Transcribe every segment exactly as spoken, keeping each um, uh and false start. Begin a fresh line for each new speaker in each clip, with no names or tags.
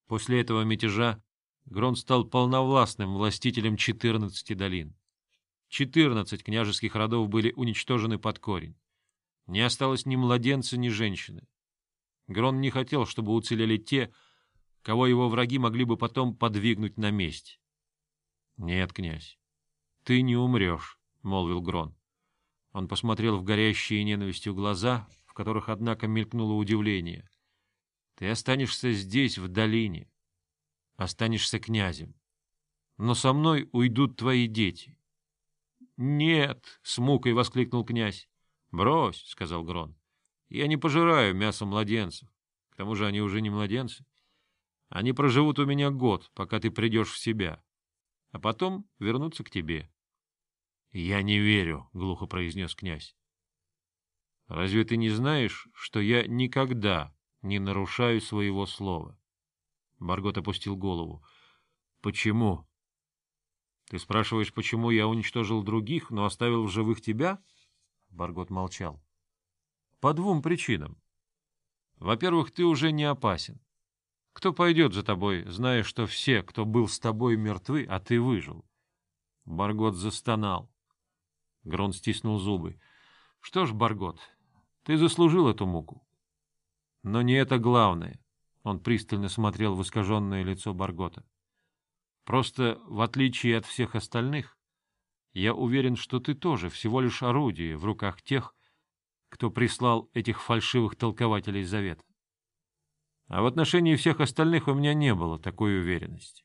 После этого мятежа Грон стал полновластным властителем четырнадцати долин. Четырнадцать княжеских родов были уничтожены под корень. Не осталось ни младенца, ни женщины. Грон не хотел, чтобы уцелели те, кого его враги могли бы потом подвигнуть на месть. — Нет, князь, ты не умрешь, — молвил Грон. Он посмотрел в горящие ненавистью глаза, в которых, однако, мелькнуло удивление. — Ты останешься здесь, в долине. Останешься князем. Но со мной уйдут твои дети. — Нет! — с мукой воскликнул князь. — Брось, — сказал Грон. — Я не пожираю мясо младенцев. К тому же они уже не младенцы. Они проживут у меня год, пока ты придешь в себя, а потом вернутся к тебе. — Я не верю, — глухо произнес князь. — Разве ты не знаешь, что я никогда не нарушаю своего слова? Баргот опустил голову. — Почему? — Ты спрашиваешь, почему я уничтожил других, но оставил в живых тебя? Баргот молчал. — По двум причинам. Во-первых, ты уже не опасен. Кто пойдет за тобой, зная, что все, кто был с тобой, мертвы, а ты выжил? Баргот застонал. Грон стиснул зубы. — Что ж, Баргот, ты заслужил эту муку. Но не это главное. Он пристально смотрел в искаженное лицо Баргота. Просто, в отличие от всех остальных, я уверен, что ты тоже всего лишь орудие в руках тех, кто прислал этих фальшивых толкователей завета. А в отношении всех остальных у меня не было такой уверенности.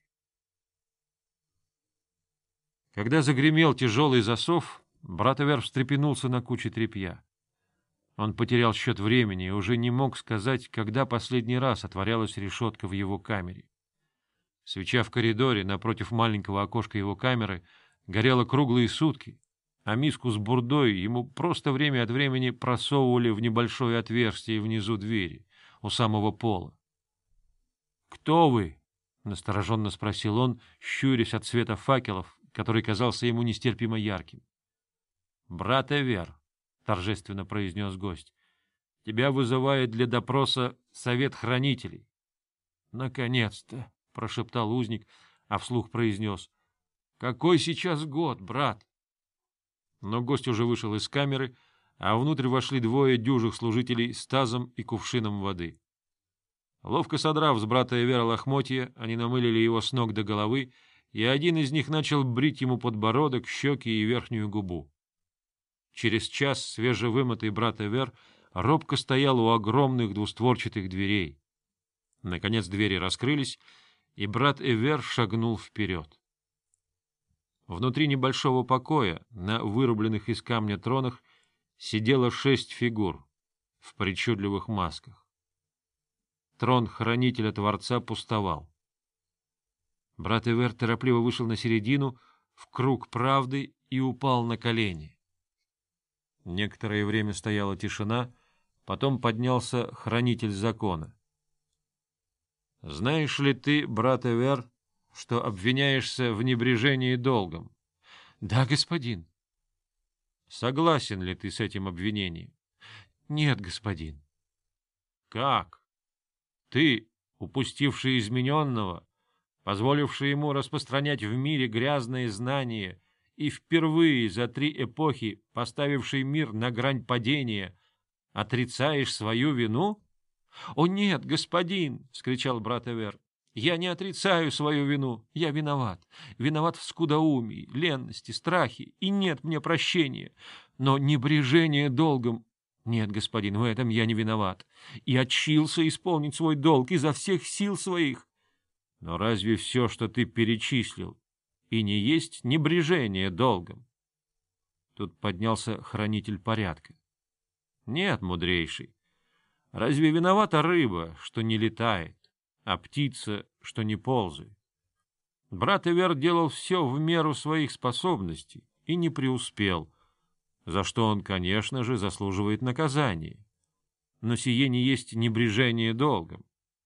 Когда загремел тяжелый засов, брат Эвер встрепенулся на куче тряпья. Он потерял счет времени и уже не мог сказать, когда последний раз отворялась решетка в его камере. Свеча в коридоре напротив маленького окошка его камеры горела круглые сутки, а миску с бурдой ему просто время от времени просовывали в небольшое отверстие внизу двери, у самого пола. — Кто вы? — настороженно спросил он, щурясь от света факелов, который казался ему нестерпимо ярким. — Брат Эвер, — торжественно произнес гость, — тебя вызывает для допроса совет хранителей. — Наконец-то! — прошептал узник, а вслух произнес. — Какой сейчас год, брат? Но гость уже вышел из камеры, а внутрь вошли двое дюжих служителей с тазом и кувшином воды. Ловко содрав с брата Эвера лохмотья, они намылили его с ног до головы, и один из них начал брить ему подбородок, щеки и верхнюю губу. Через час свежевымытый брат Эвер робко стоял у огромных двустворчатых дверей. Наконец двери раскрылись, и брат Эвер шагнул вперед. Внутри небольшого покоя, на вырубленных из камня тронах, сидело шесть фигур в причудливых масках. Трон хранителя Творца пустовал. Брат Эвер торопливо вышел на середину, в круг правды, и упал на колени. Некоторое время стояла тишина, потом поднялся хранитель закона. — Знаешь ли ты, брат Эвер, что обвиняешься в небрежении долгом? — Да, господин. — Согласен ли ты с этим обвинением? — Нет, господин. — Как? Ты, упустивший измененного, позволивший ему распространять в мире грязные знания и впервые за три эпохи поставивший мир на грань падения, отрицаешь свою вину? — О, нет, господин! — вскричал брат Эвер. — Я не отрицаю свою вину. Я виноват. Виноват в скудоумии, ленности, страхе, и нет мне прощения. Но небрежение долгом... Нет, господин, в этом я не виноват. И отчился исполнить свой долг изо всех сил своих. Но разве все, что ты перечислил, и не есть небрежение долгом? Тут поднялся хранитель порядка. Нет, мудрейший. Разве виновата рыба, что не летает, а птица, что не ползает? Брат Эвер делал все в меру своих способностей и не преуспел, за что он, конечно же, заслуживает наказания. Но сие не есть небрежение долгом.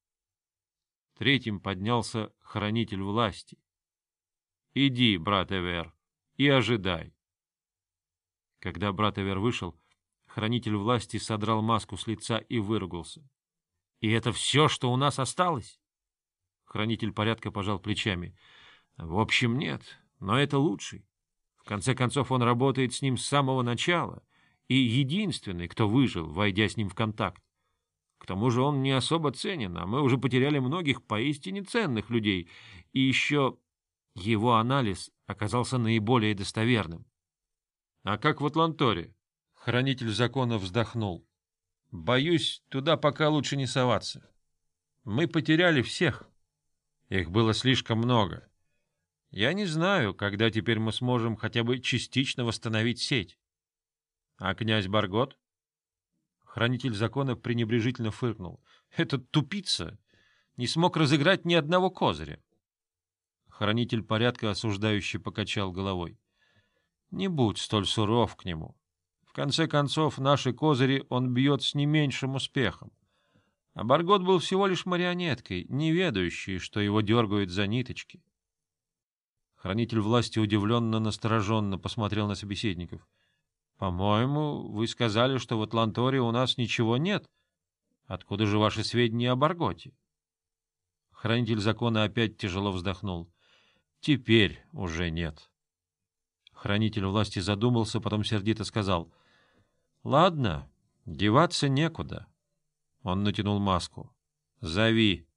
Третьим поднялся хранитель власти. Иди, брат Эвер, и ожидай. Когда брат Эвер вышел, хранитель власти содрал маску с лица и выругался. — И это все, что у нас осталось? Хранитель порядка пожал плечами. — В общем, нет, но это лучший. В конце концов, он работает с ним с самого начала и единственный, кто выжил, войдя с ним в контакт. К тому же он не особо ценен, а мы уже потеряли многих поистине ценных людей. И еще его анализ оказался наиболее достоверным. — А как в Атланторе? Хранитель закона вздохнул. — Боюсь, туда пока лучше не соваться. Мы потеряли всех. Их было слишком много. Я не знаю, когда теперь мы сможем хотя бы частично восстановить сеть. А князь Баргот? Хранитель закона пренебрежительно фыркнул. Этот тупица не смог разыграть ни одного козыря. Хранитель порядка осуждающе покачал головой. Не будь столь суров к нему. В конце концов, наши козыри он бьет с не меньшим успехом. А Баргот был всего лишь марионеткой, не ведающей, что его дергают за ниточки. Хранитель власти удивленно, настороженно посмотрел на собеседников. — По-моему, вы сказали, что в Атланторе у нас ничего нет. Откуда же ваши сведения о Барготе? Хранитель закона опять тяжело вздохнул. — Теперь уже нет. Хранитель власти задумался, потом сердито сказал. — Ладно, деваться некуда. Он натянул маску. — Зови.